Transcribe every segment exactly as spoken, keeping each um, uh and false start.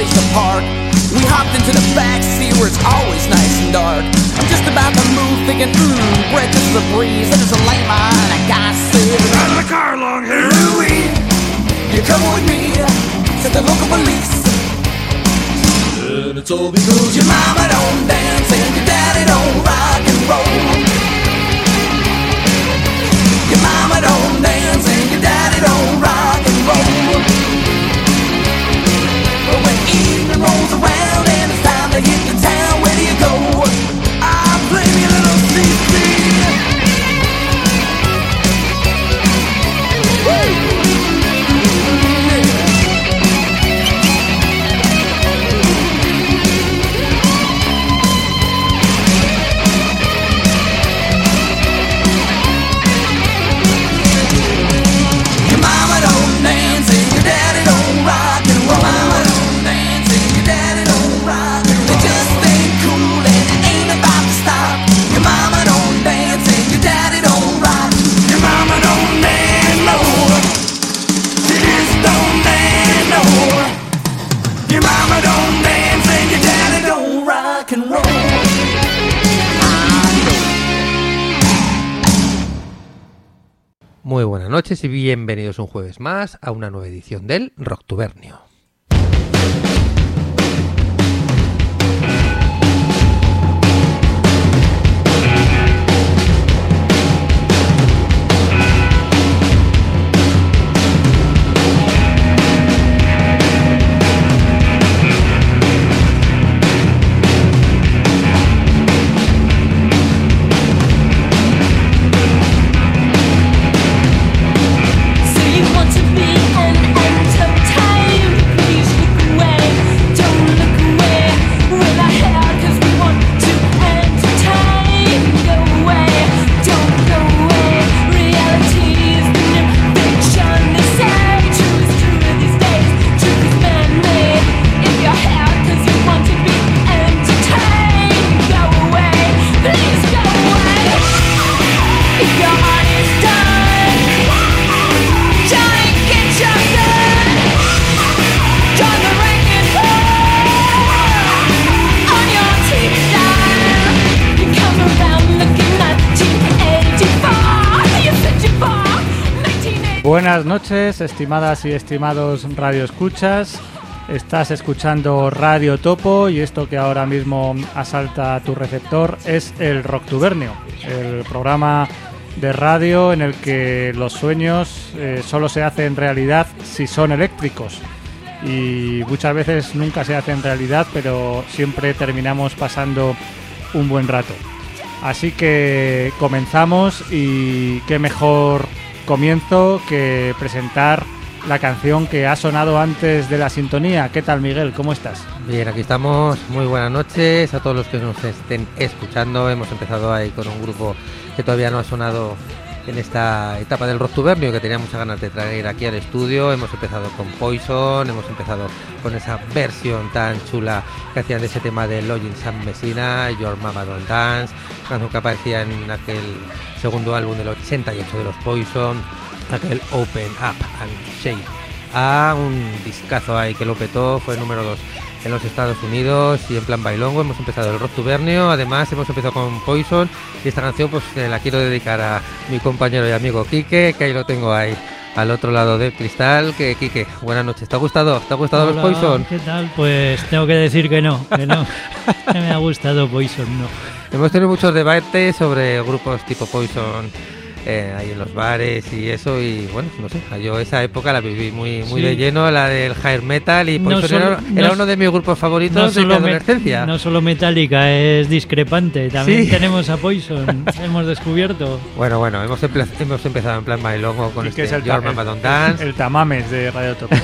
place to park. We hopped into the back seat where it's always nice and dark. I'm just about to move thinking, mmm, bread just a breeze. And there's a lane behind a guy said, "Run the car along here, Louie. You're coming with me," said the local police. And it's all because your mama don't dance and your daddy don't rock and roll. Your mama don't dance and your daddy don't rock and roll. But when evening rolls around and it's time to hit the town, where do you go? I play me a little C C. Woo! Muy buenas noches y bienvenidos un jueves más a una nueva edición del Rocktubernio. Buenas noches, estimadas y estimados radioescuchas. Estás escuchando Radio Topo y esto que ahora mismo asalta tu receptor es el Rocktubernio, el programa de radio en el que los sueños eh, solo se hacen realidad si son eléctricos. Y muchas veces nunca se hacen realidad, pero siempre terminamos pasando un buen rato. Así que comenzamos y qué mejor comienzo que presentar la canción que ha sonado antes de la sintonía. ¿Qué tal, Miguel? ¿Cómo estás? Bien, aquí estamos. Muy buenas noches a todos los que nos estén escuchando. Hemos empezado ahí con un grupo que todavía no ha sonado en esta etapa del Rocktubernio, que tenía muchas ganas de traer aquí al estudio. Hemos empezado con Poison, hemos empezado con esa versión tan chula que hacían de ese tema de Login San Messina, Your Mama Don't Dance, canción que aparecía en aquel segundo álbum del ochenta y ocho de los Poison, aquel Open Up and Shake. Ah, un discazo ahí que lo petó, fue número dos en los Estados Unidos y en plan bailongo. Hemos empezado el Rocktubernio, además hemos empezado con Poison y esta canción pues eh, la quiero dedicar a mi compañero y amigo Quique, que ahí lo tengo ahí al otro lado del cristal. Que Quique, buenas noches, ¿te ha gustado? ¿Te ha gustado Hola, los Poison? ¿Qué tal? Pues tengo que decir que no, que no, que me ha gustado Poison, no. Hemos tenido muchos debates sobre grupos tipo Poison eh, ahí en los bares y eso, y bueno, no sé, yo esa época la viví muy muy Sí. de lleno, la del hair metal, y Poison No solo- era, era no- uno de mis grupos favoritos No de mi solo, me- adolescencia. no solo Metallica, es discrepante. También Sí. tenemos a Poison, hemos descubierto. Bueno, bueno, hemos, empe- hemos empezado en plan bailongo con Y este que es el, Your ta- Mama el- Don't Dance. el Tamames de Radio Topo.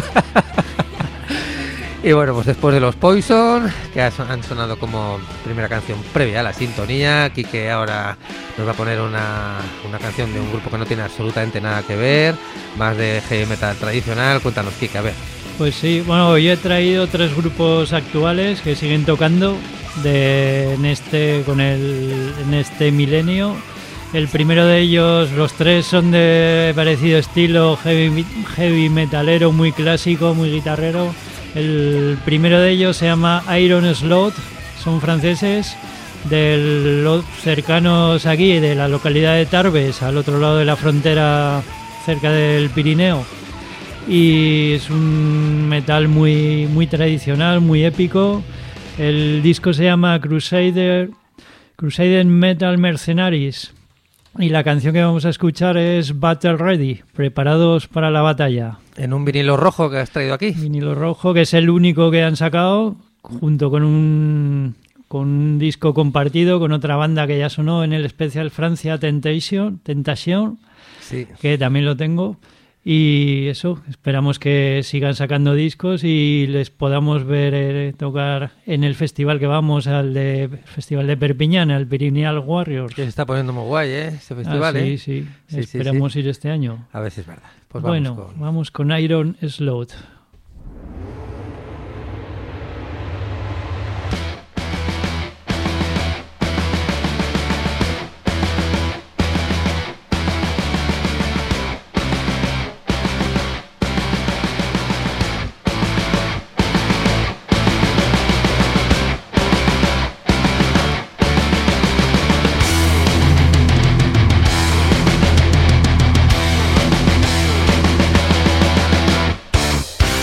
Y bueno, pues después de los Poison, que ha son- han sonado como primera canción previa a la sintonía, Quique ahora nos va a poner una, una canción de un grupo que no tiene absolutamente nada que ver, más de heavy metal tradicional. Cuéntanos, Quique, a ver. Pues sí, bueno, hoy he traído tres grupos actuales que siguen tocando de, en este con el en este milenio. El primero de ellos, los tres son de parecido estilo heavy, heavy metalero, muy clásico, muy guitarrero. El primero de ellos se llama Iron Slot, son franceses, de los cercanos aquí, de la localidad de Tarbes, al otro lado de la frontera, cerca del Pirineo. Y es un metal muy, muy tradicional, muy épico. El disco se llama Crusader, Crusader Metal Mercenaries. Y la canción que vamos a escuchar es Battle Ready, preparados para la batalla. En un vinilo rojo que has traído aquí. Vinilo rojo, que es el único que han sacado, junto con un, con un disco compartido con otra banda que ya sonó en el especial Francia, Temptation, Tentation, sí. Que también lo tengo. Y eso, esperamos que sigan sacando discos y les podamos ver eh, tocar en el festival que vamos, al de Festival de Perpiñán, al Pirinal Warriors. Que se está poniendo muy guay, ¿eh? Este festival, ah, sí, ¿eh? sí, sí. Esperamos sí, sí. ir este año. A ver si es verdad. Pues vamos bueno, con... vamos con Iron Slot. We'll be right back.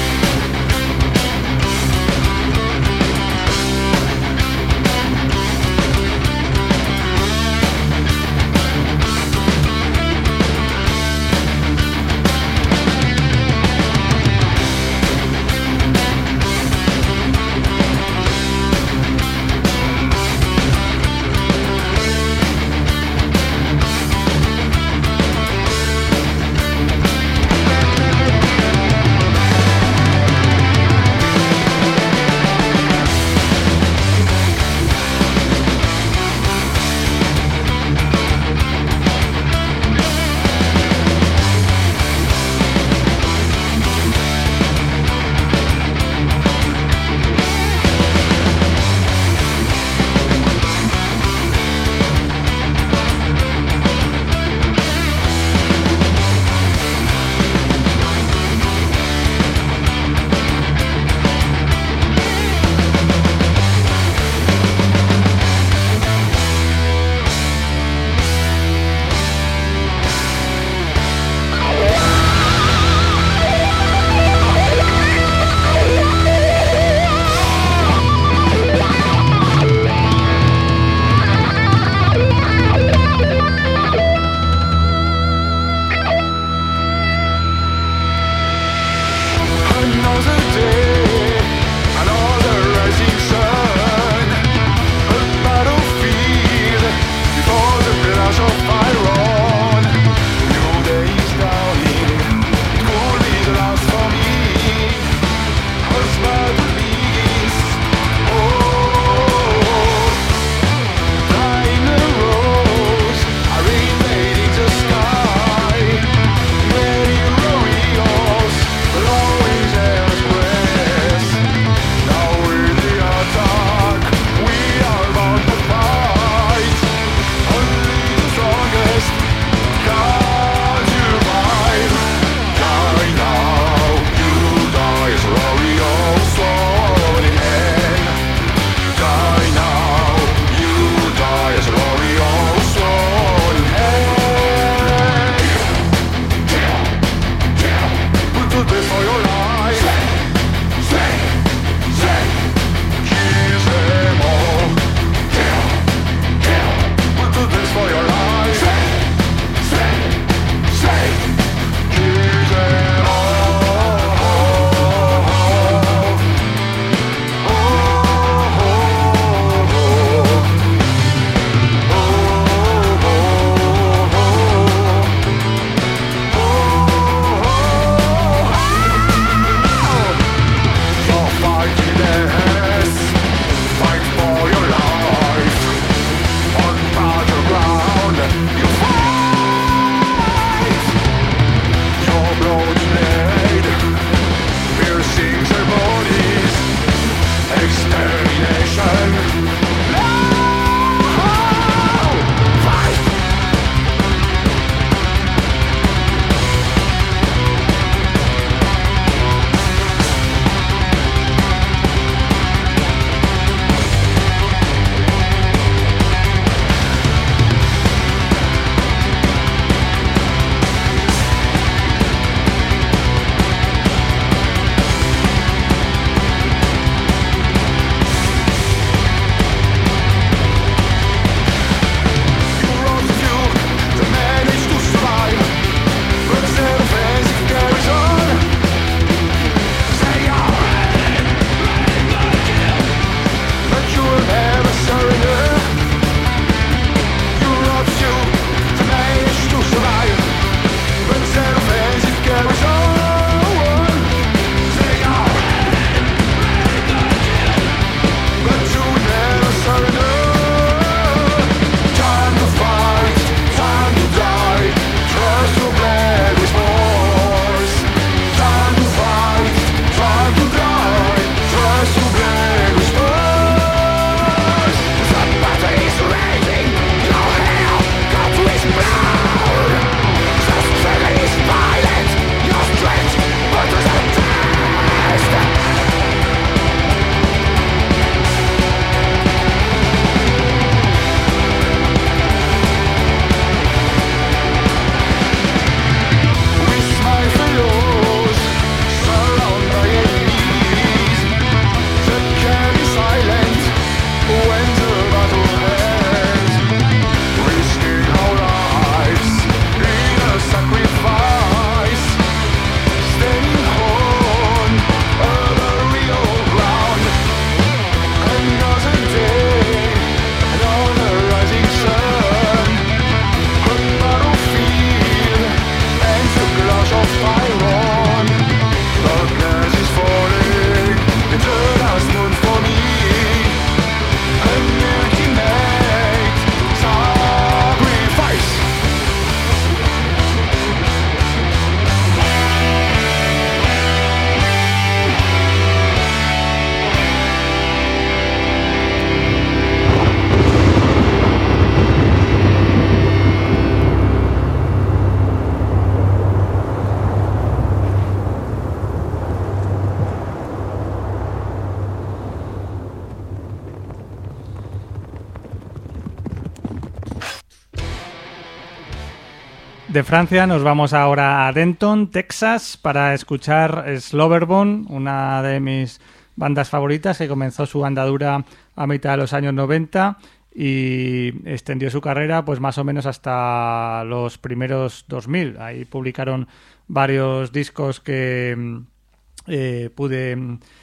De Francia nos vamos ahora a Denton, Texas, para escuchar Slobberbone, una de mis bandas favoritas que comenzó su andadura a mitad de los años noventa y extendió su carrera pues más o menos hasta los primeros dos mil. Ahí publicaron varios discos que eh, pude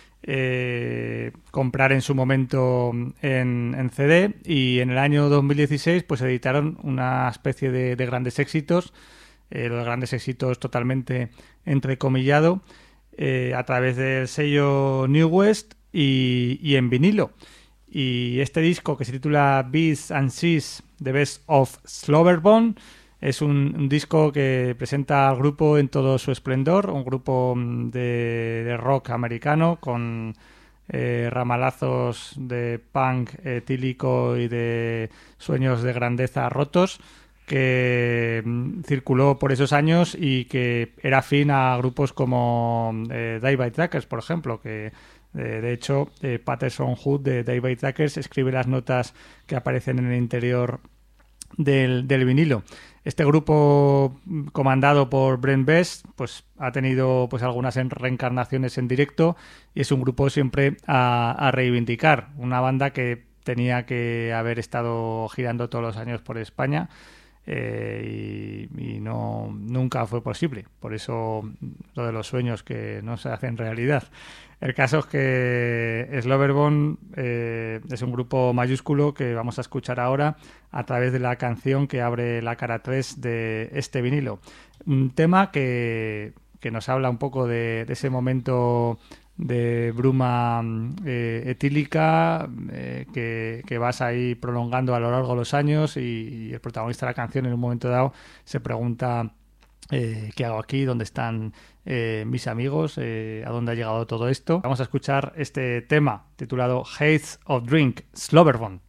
eh, comprar en su momento en, en C D, y en el año dos mil dieciséis pues editaron una especie de, de grandes éxitos, eh, los grandes éxitos totalmente entrecomillado, eh, a través del sello New West y, y en vinilo. Y este disco, que se titula Bees and Seas, The Best of Slobberbone, es un, un disco que presenta al grupo en todo su esplendor, un grupo de, de rock americano con eh, ramalazos de punk etílico y de sueños de grandeza rotos, que mm, circuló por esos años y que era afín a grupos como eh, Davey Trackers, por ejemplo, que eh, de hecho eh, Patterson Hood de Davey Trackers escribe las notas que aparecen en el interior del, del vinilo. Este grupo, comandado por Brent Best, pues ha tenido pues algunas reencarnaciones en directo y es un grupo siempre a, a reivindicar. Una banda que tenía que haber estado girando todos los años por España eh, y, y no nunca fue posible. Por eso lo de los sueños que no se hacen realidad. El caso es que Slobberbone eh, es un grupo mayúsculo que vamos a escuchar ahora a través de la canción que abre la cara tres de este vinilo. Un tema que, que nos habla un poco de, de ese momento de bruma eh, etílica eh, que, que vas ahí prolongando a lo largo de los años, y, y el protagonista de la canción en un momento dado se pregunta eh, ¿qué hago aquí? ¿Dónde están eh, mis amigos? Eh, ¿A dónde ha llegado todo esto? Vamos a escuchar este tema titulado Haze of Drink, Slobberbone.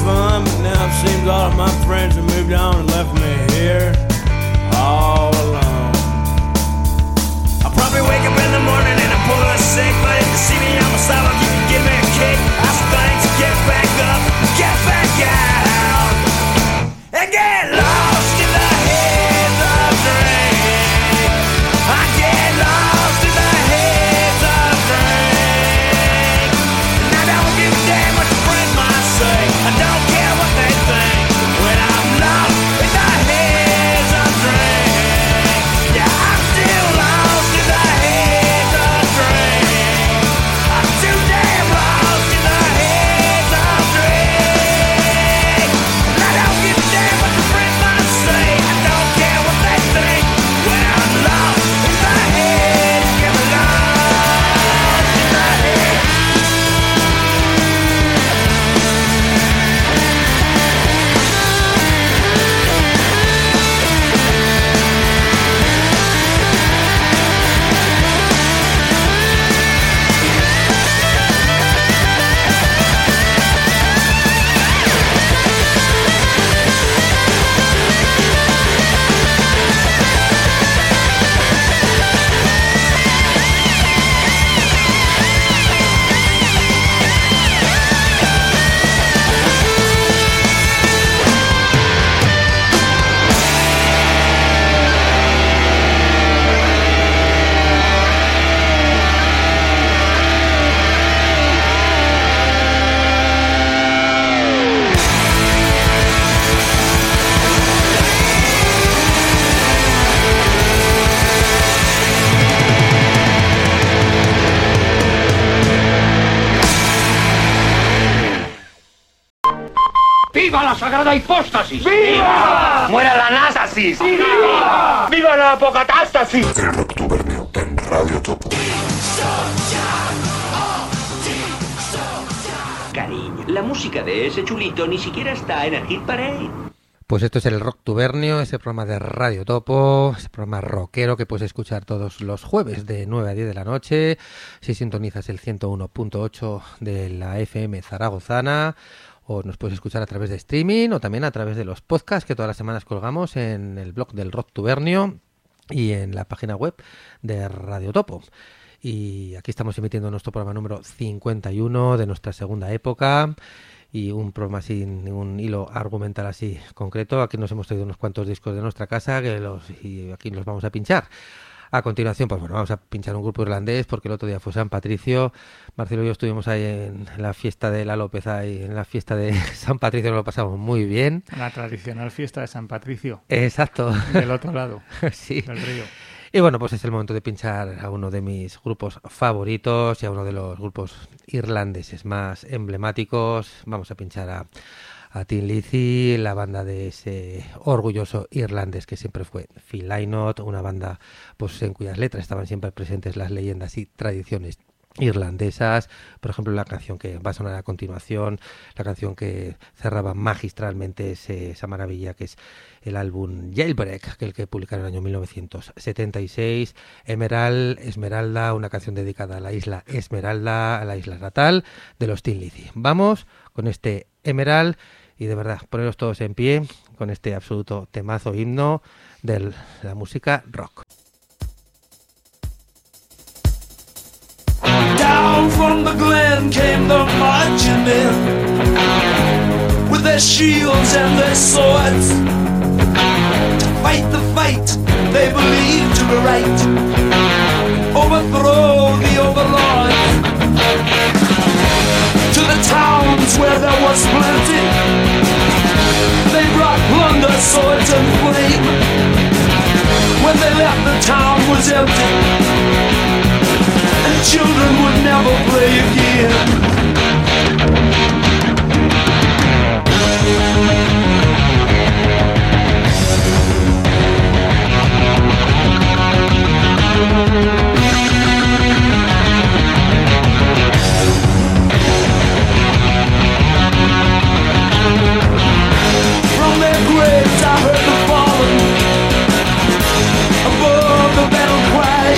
fun, but now it seems all of my friends have moved on and left me here all alone. I'll probably wake up in the morning and I'm full of sick, but if you see me on my side, you can give me a kick. I say thanks, get back up, get back out, and get lost in the haze of drink. I get lost in the haze of drink, and I don't give a damn what your friends might say. I don't care what they think when I'm lost in the haze of drink. Yeah, I'm still lost in the haze of drink. I'm too damn lost in the haze of drink. And I don't give a damn what your friends might say. I don't care what they think when I'm lost in the haze. Yeah, I'm lost in the haze. ¡Viva la sagrada hipóstasis! ¡Viva! ¡Muera la násasis! ¡Viva! ¡Viva la apocatástasis! El Rocktubernio en Radio Topo. Cariño, la música de ese chulito ni siquiera está en el Hit Parade. Pues esto es el Rocktubernio, ese programa de Radio Topo, ese programa rockero que puedes escuchar todos los jueves de nueve a diez de la noche, si sintonizas el ciento uno punto ocho de la F M zaragozana, o nos puedes escuchar a través de streaming o también a través de los podcasts que todas las semanas colgamos en el blog del Rocktubernio y en la página web de Radio Topo. Y aquí estamos emitiendo nuestro programa número cincuenta y uno de nuestra segunda época, y un programa sin ningún hilo argumental así concreto. Aquí nos hemos traído unos cuantos discos de nuestra casa que los y aquí los vamos a pinchar. A continuación, pues bueno, vamos a pinchar un grupo irlandés porque el otro día fue San Patricio. Marcelo y yo estuvimos ahí en la fiesta de la López, ahí en la fiesta de San Patricio, nos lo pasamos muy bien. La tradicional fiesta de San Patricio. Exacto. Del otro lado, sí. del río. Y bueno, pues es el momento de pinchar a uno de mis grupos favoritos y a uno de los grupos irlandeses más emblemáticos. Vamos a pinchar a, a Thin Lizzy, la banda de ese orgulloso irlandés que siempre fue Phil Lynott, una banda pues en cuyas letras estaban siempre presentes las leyendas y tradiciones irlandesas. Por ejemplo, la canción que va a sonar a continuación, la canción que cerraba magistralmente ese, esa maravilla que es el álbum Jailbreak, que el que publicaron en el año mil novecientos setenta y seis, Emerald, Esmeralda, una canción dedicada a la isla Esmeralda, a la isla natal de los Thin Lizzy. Vamos con este Emerald y de verdad, poneros todos en pie con este absoluto temazo himno de la música rock. Down from the glen came the marching men with their shields and their swords to fight the fight they believed to be right, overthrow the overlords. To the towns where there was plenty they brought plunder, swords and flame. When they left, the town was empty and children would never play again. From their graves I heard the fallen above the battle cry.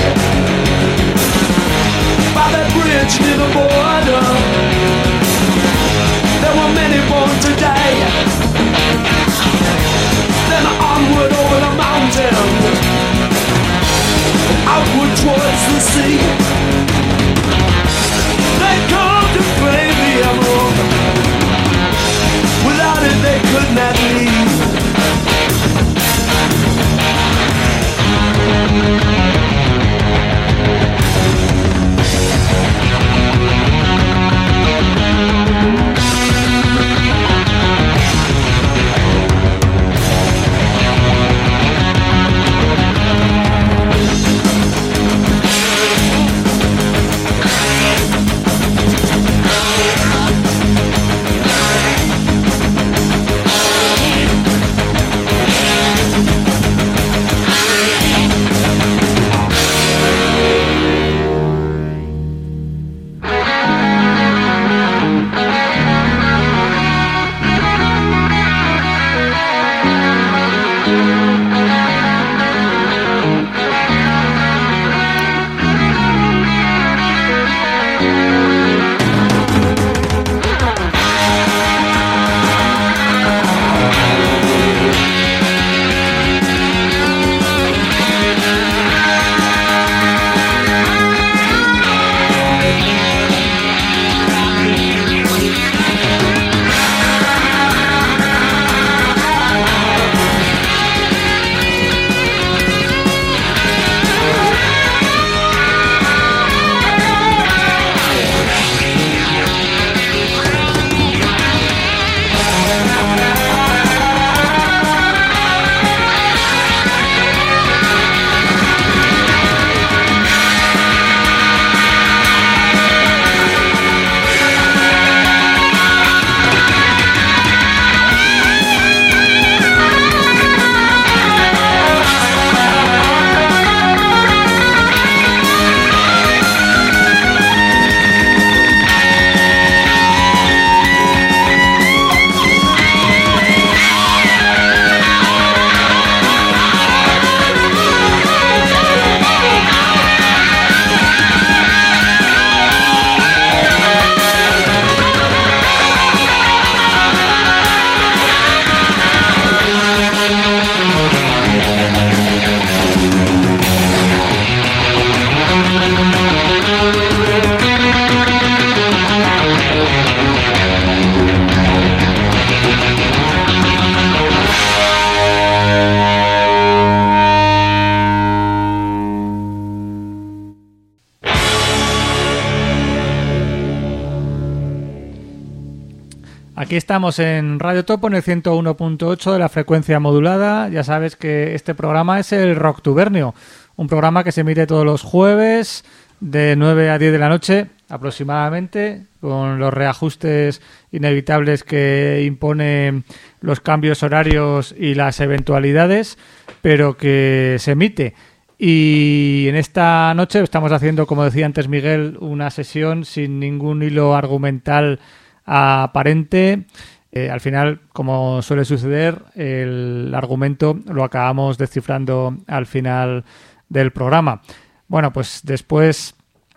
Aquí estamos en Radio Topo, en el ciento uno punto ocho de la frecuencia modulada. Ya sabes que este programa es el Rocktubernio, un programa que se emite todos los jueves de nueve a diez de la noche aproximadamente, con los reajustes inevitables que imponen los cambios horarios y las eventualidades, pero que se emite. Y en esta noche estamos haciendo, como decía antes Miguel, una sesión sin ningún hilo argumental aparente. Eh, al final, como suele suceder, el argumento lo acabamos descifrando al final del programa. Bueno, pues después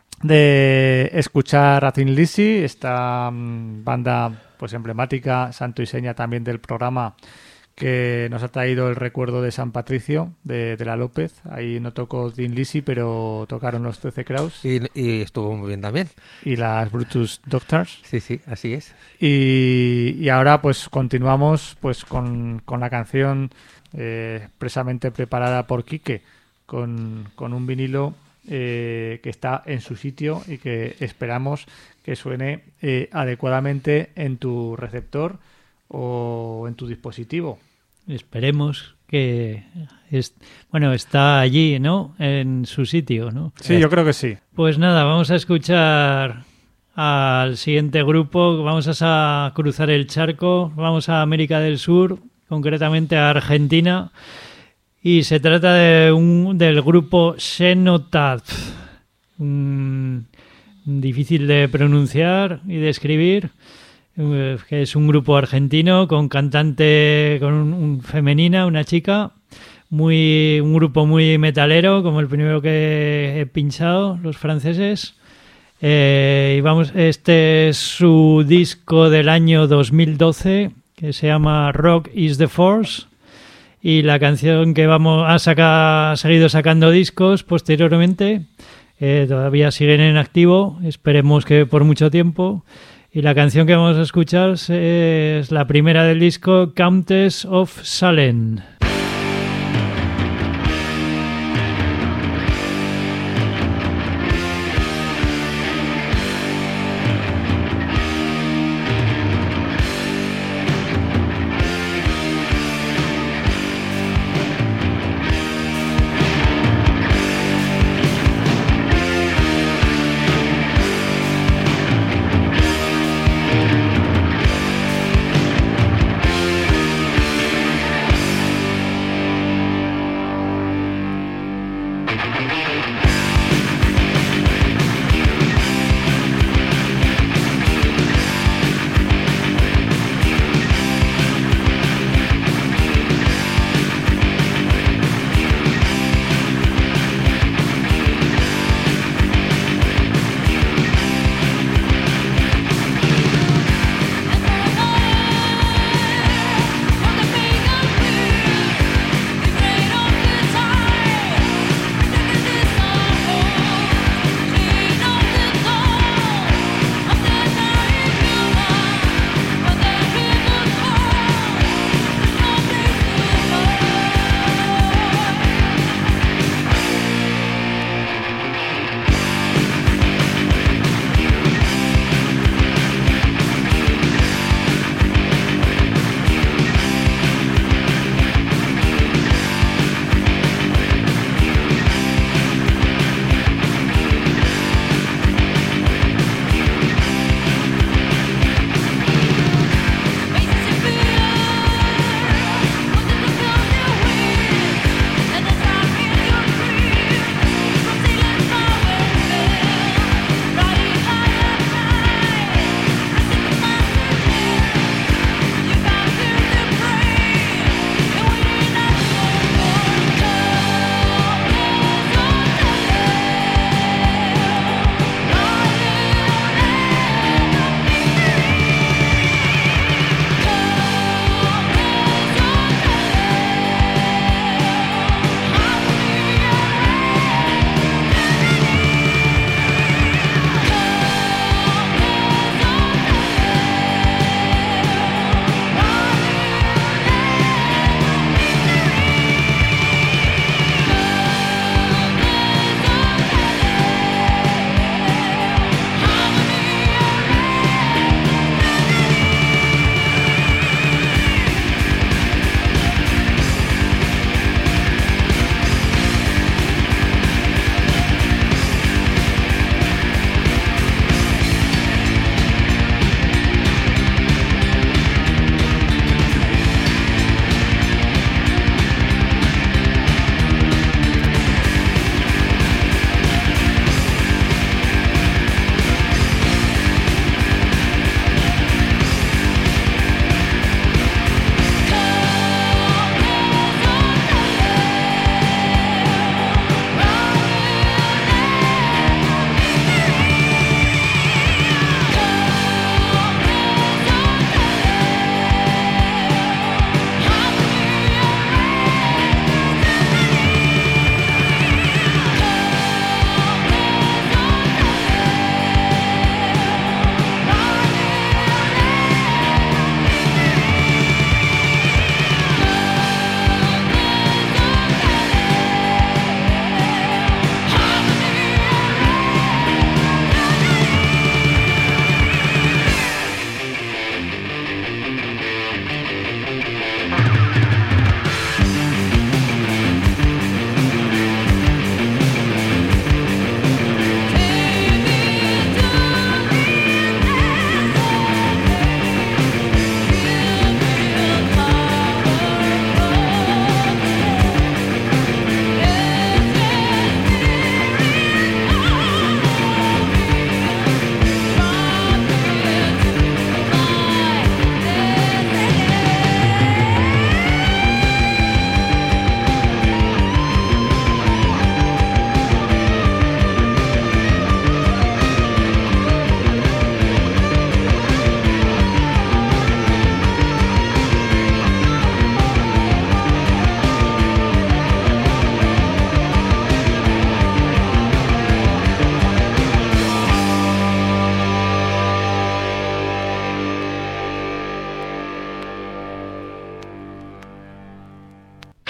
de escuchar a Thin Lizzy, esta um, banda pues emblemática, santo y seña también del programa, que nos ha traído el recuerdo de San Patricio, de, de la López. Ahí no tocó Thin Lizzy, pero tocaron los trece Kraus. Y, y estuvo muy bien también. Y las Brutus Doctors. Sí, sí, así es. Y, y ahora pues continuamos pues con, con la canción eh, expresamente preparada por Quique, con, con un vinilo eh, que está en su sitio y que esperamos que suene eh, adecuadamente en tu receptor o en tu dispositivo. Esperemos que es, bueno, está allí, ¿no? En su sitio, ¿no? Sí, yo creo que sí. Pues nada, vamos a escuchar al siguiente grupo. Vamos a cruzar el charco, vamos a América del Sur, concretamente a Argentina, y se trata de un del grupo Cenotaph, um, difícil de pronunciar y de escribir, que es un grupo argentino con cantante, con un, un femenina, una chica, muy un grupo muy metalero, como el primero que he pinchado, los franceses. Eh, y vamos, este es su disco del año dos mil doce, que se llama Rock is the Force, y la canción que vamos a sacar, ha seguido sacando discos posteriormente, eh, todavía siguen en activo, esperemos que por mucho tiempo. Y la canción que vamos a escuchar es la primera del disco, Countess of Salem.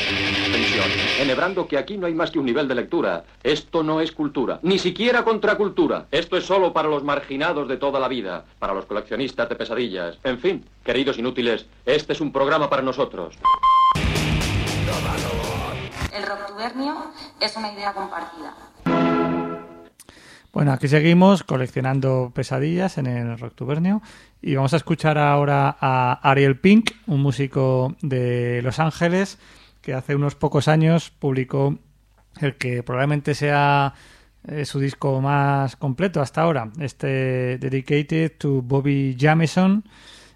Atención, enhebrando que aquí no hay más que un nivel de lectura. Esto no es cultura, ni siquiera contracultura. Esto es solo para los marginados de toda la vida, para los coleccionistas de pesadillas. En fin, queridos inútiles, este es un programa para nosotros. El Rocktubernio es una idea compartida. Bueno, aquí seguimos coleccionando pesadillas en el Rocktubernio y vamos a escuchar ahora a Ariel Pink, un músico de Los Ángeles que hace unos pocos años publicó el que probablemente sea eh, su disco más completo hasta ahora, este Dedicated to Bobby Jameson,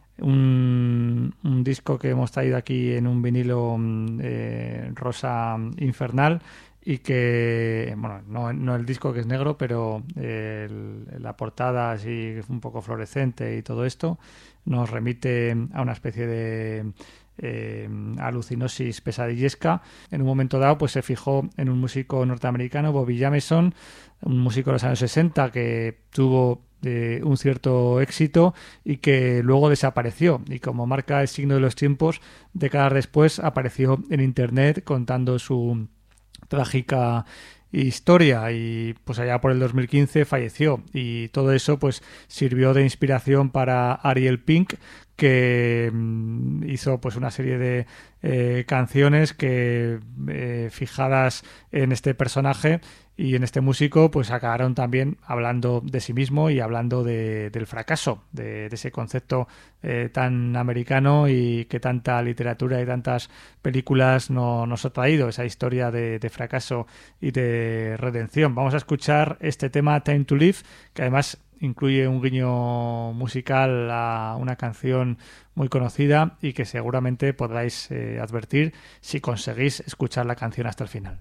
un, un disco que hemos traído aquí en un vinilo eh, rosa infernal. Y que, bueno, no, no el disco que es negro, pero el, la portada así un poco fluorescente y todo esto nos remite a una especie de eh, alucinosis pesadillesca. En un momento dado pues se fijó en un músico norteamericano, Bobby Jameson, un músico de los años sesenta que tuvo eh, un cierto éxito y que luego desapareció. Y como marca el signo de los tiempos, décadas después apareció en internet contando su trágica historia y pues allá por el dos mil quince falleció y todo eso pues sirvió de inspiración para Ariel Pink, que mm, hizo pues una serie de eh, canciones que eh, fijadas en este personaje y en este músico pues acabaron también hablando de sí mismo y hablando de, del fracaso, de, de ese concepto eh, tan americano y que tanta literatura y tantas películas no, nos ha traído, esa historia de, de fracaso y de redención. Vamos a escuchar este tema Time to Live, que además incluye un guiño musical a una canción muy conocida y que seguramente podráis eh, advertir si conseguís escuchar la canción hasta el final.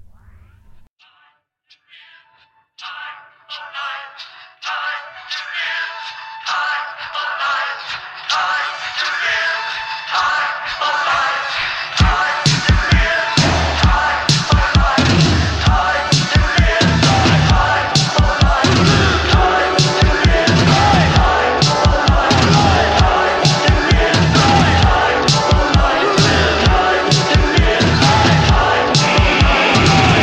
Time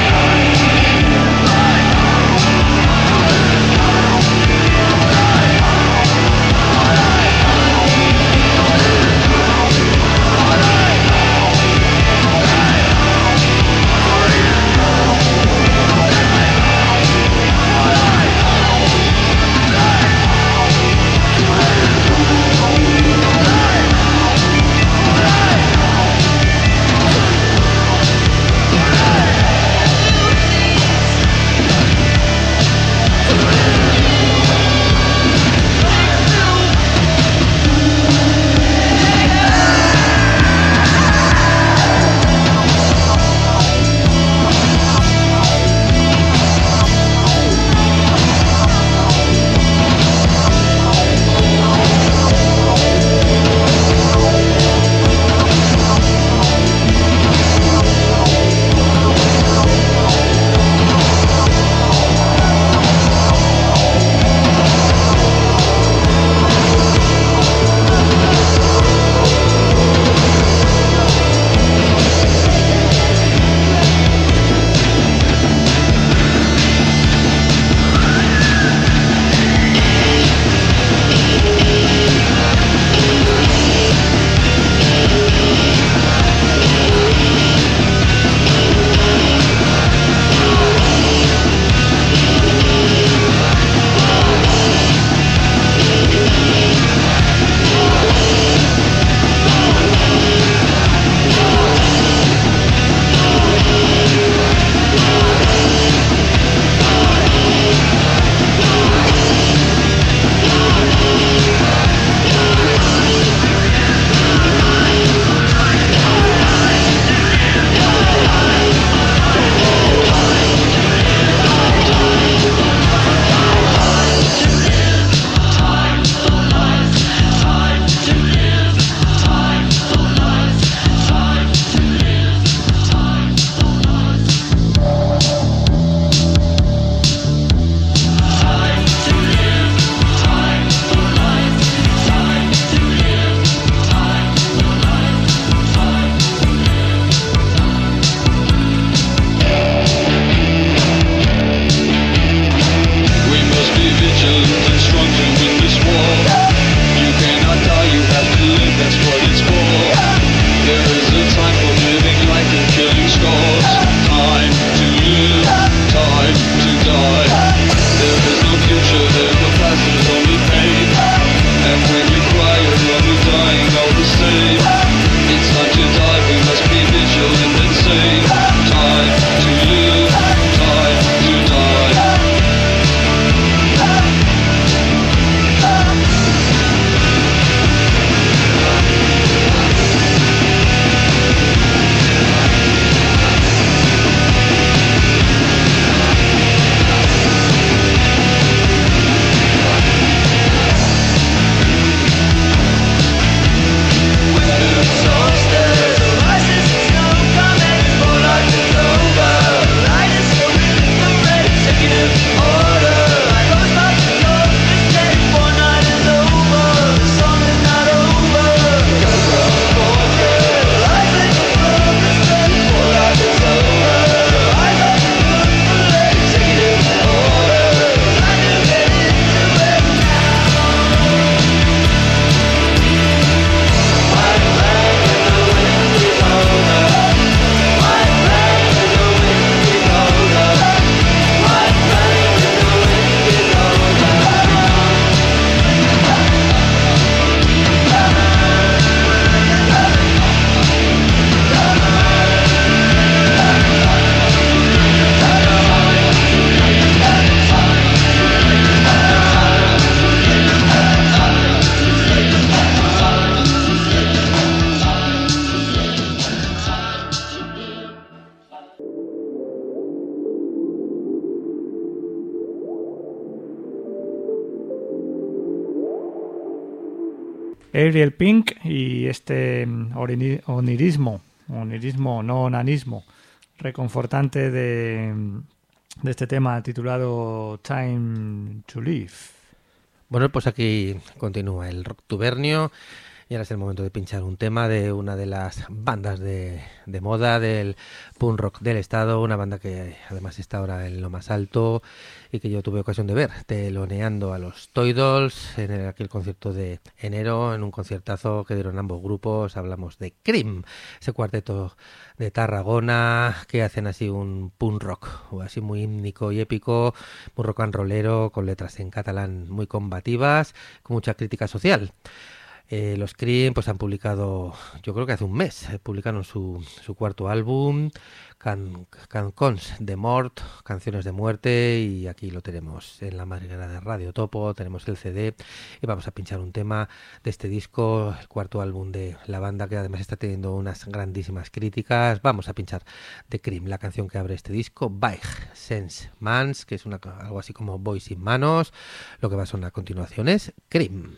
Ariel Pink y este orini- onirismo, onirismo, no onanismo, reconfortante de, de este tema titulado Time to Live. Bueno, pues aquí continúa el Rocktubernio y ahora es el momento de pinchar un tema de una de las bandas de, de moda del punk rock del estado, una banda que además está ahora en lo más alto y que yo tuve ocasión de ver teloneando a los Toy Dolls en el, aquel concierto de enero, en un conciertazo que dieron ambos grupos. Hablamos de Cream, ese cuarteto de Tarragona que hacen así un punk rock o así muy hímnico y épico, un rock and rollero con letras en catalán muy combativas, con mucha crítica social. Eh, los Cream pues han publicado, yo creo que hace un mes, eh, publicaron su, su cuarto álbum, Can, Cancons de Mort, Canciones de Muerte, y aquí lo tenemos en la madriguera de Radio Topo, tenemos el C D y vamos a pinchar un tema de este disco, el cuarto álbum de la banda que además está teniendo unas grandísimas críticas. Vamos a pinchar de Cream, la canción que abre este disco, Baig Sense Mans, que es una, algo así como Voy sin manos. Lo que va a sonar a continuación es Cream.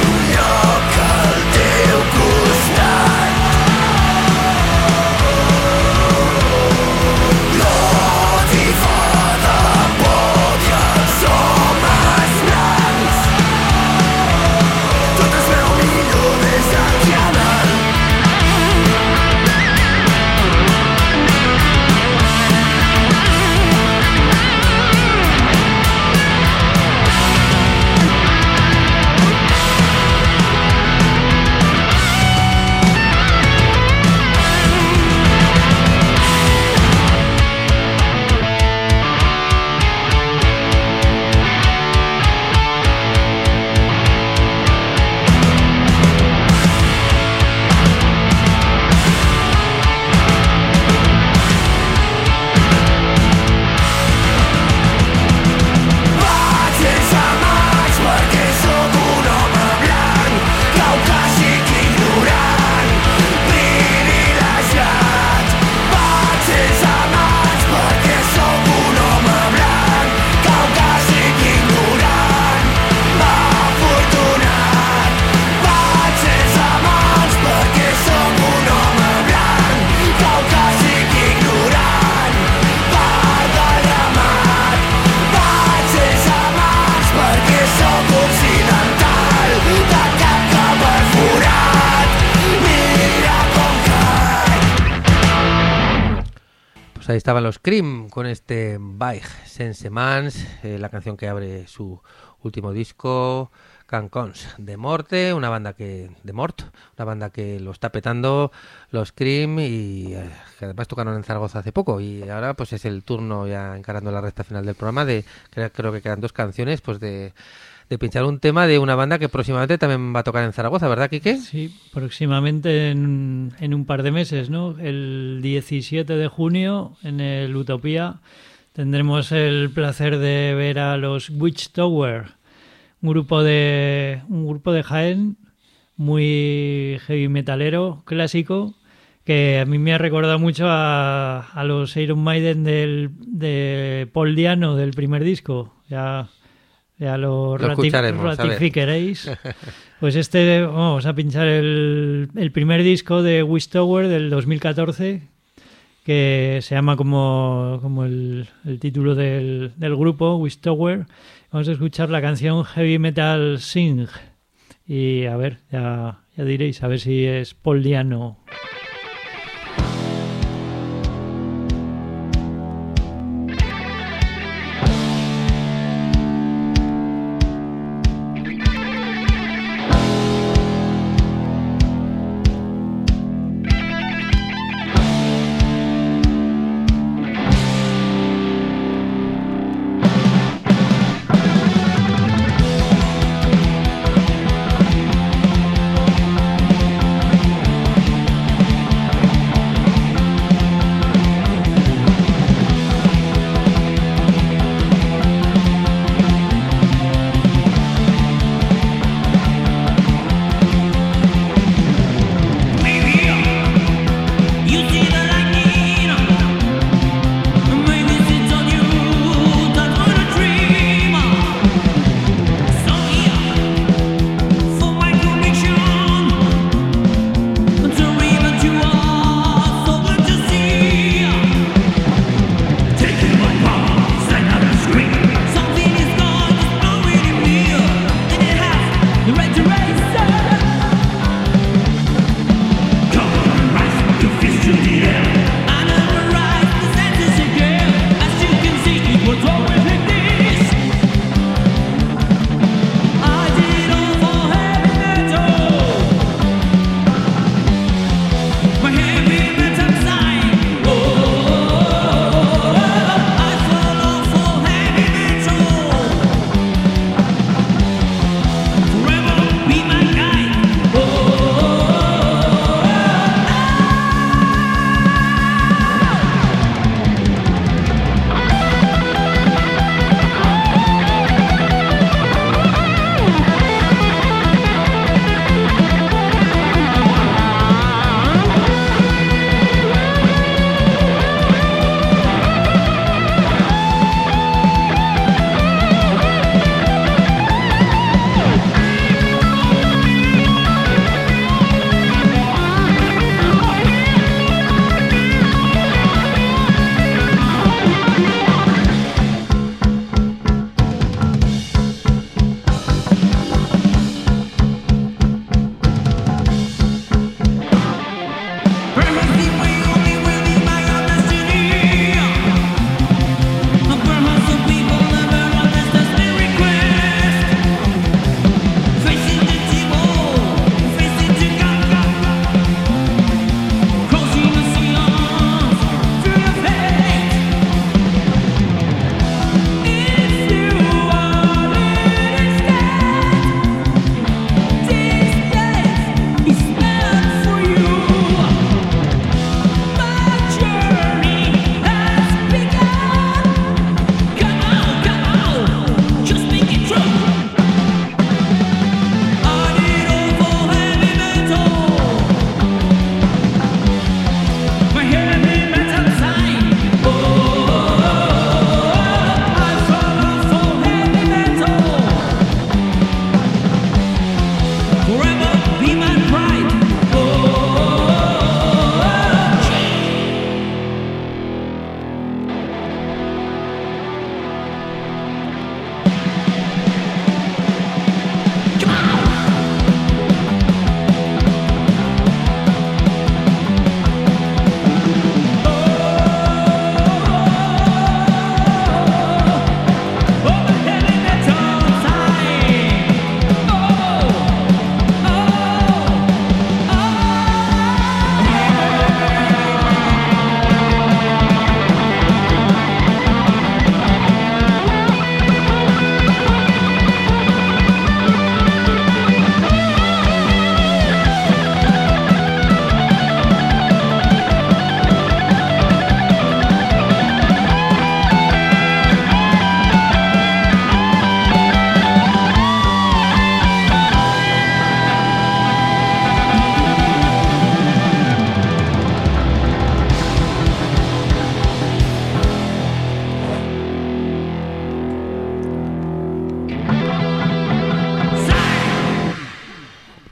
Oh Pues ahí estaban los Cream con este Bye Sense Mans, eh, la canción que abre su último disco, Cancons de Morte, una banda que de Mort, una banda que lo está petando, los Cream, y eh, que además tocaron en Zaragoza hace poco, y ahora pues es el turno, ya encarando la recta final del programa, de creo, creo que quedan dos canciones, pues de de pinchar un tema de una banda que próximamente también va a tocar en Zaragoza, ¿verdad, Quique? Sí, próximamente en, en un par de meses, ¿no? El diecisiete de junio en el Utopía tendremos el placer de ver a los Witch Tower, un grupo de un grupo de Jaén muy heavy metalero, clásico, que a mí me ha recordado mucho a, a los Iron Maiden del, de Paul Diano del primer disco. Ya Ya lo, lo ratif ratificaréis. Pues este, vamos a pinchar el, el primer disco de Witch Tower del dos mil catorce, que se llama como, como el, el título del, del grupo, Witch Tower. Vamos a escuchar la canción Heavy Metal Sing. Y a ver, ya, ya diréis, a ver si es Paul Diano.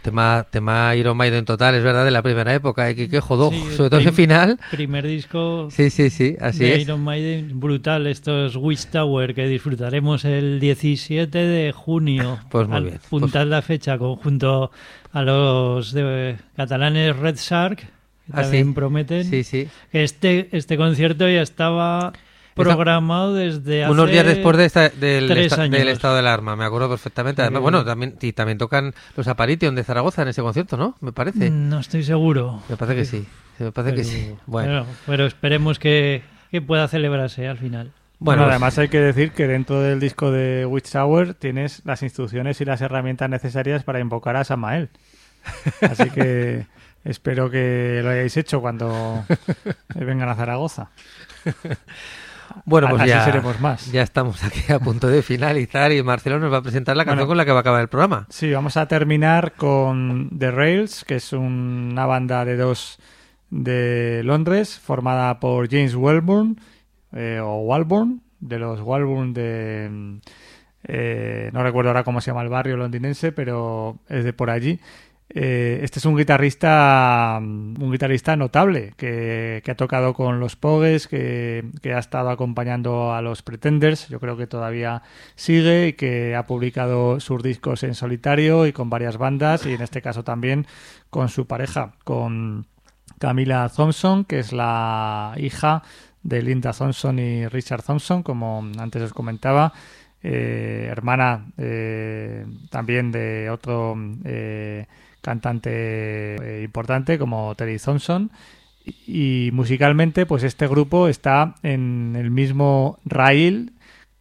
tema, tema Iron Maiden total, es verdad, de la primera época, ¿eh? que, que jodó, Sí, sobre todo prim- ese final. Primer disco Sí, sí, sí, así de es. Iron Maiden, brutal. Esto es Witch Tower, que disfrutaremos el diecisiete de junio. Pues muy Al bien. puntar la fecha conjunto a los de, catalanes Red Shark, que Ah, también sí. prometen. Sí, sí. Que este, este concierto ya estaba programado desde hace Unos días después de esta- del, tres esta- años. del estado de alarma, me acuerdo perfectamente. Además, Sí. bueno, también y también tocan los Apparition de Zaragoza en ese concierto, ¿no? Me parece. No estoy seguro. Me parece que sí. Me parece que Pero- sí. Bueno, Pero, pero esperemos que, que pueda celebrarse al final. Bueno, bueno, pues- además hay que decir que dentro del disco de Witch Tower tienes las instrucciones y las herramientas necesarias para invocar a Samael. Así que espero que lo hayáis hecho cuando vengan a Zaragoza. Bueno, pues Así ya, seremos más. ya estamos aquí a punto de finalizar y Marcelo nos va a presentar la canción Bueno. con la que va a acabar el programa. Sí, vamos a terminar con The Rails, que es una banda de dos de Londres, formada por James Walburn, eh, o Walburn, de los Walburn de... eh, no recuerdo ahora cómo se llama el barrio londinense, pero es de por allí. Eh, este es un guitarrista un guitarrista notable que, que ha tocado con los Pogues, que, que ha estado acompañando a los Pretenders, yo creo que todavía sigue, y que ha publicado sus discos en solitario y con varias bandas, y en este caso también con su pareja, con Camila Thompson, que es la hija de Linda Thompson y Richard Thompson, como antes os comentaba. Eh, hermana eh, también de otro eh, cantante eh, importante como Terry Thompson, y, y musicalmente pues este grupo está en el mismo raíl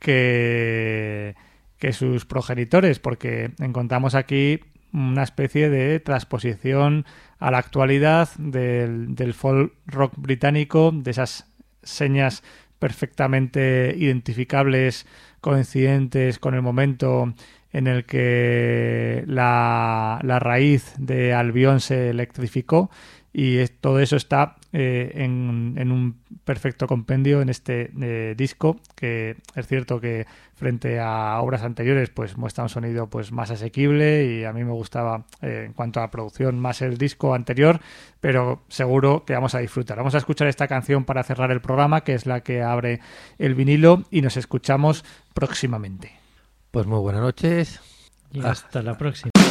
que, que sus progenitores, porque encontramos aquí una especie de transposición a la actualidad del, del folk rock británico, de esas señas perfectamente identificables, coincidentes con el momento en el que la, la raíz de Albion se electrificó, y es, todo eso está eh, en, en un perfecto compendio en este eh, disco, que es cierto que frente a obras anteriores pues muestra un sonido pues más asequible, y a mí me gustaba eh, en cuanto a la producción más el disco anterior, pero seguro que vamos a disfrutar. Vamos a escuchar esta canción para cerrar el programa, que es la que abre el vinilo, y nos escuchamos próximamente. Pues muy buenas noches. Y hasta la próxima.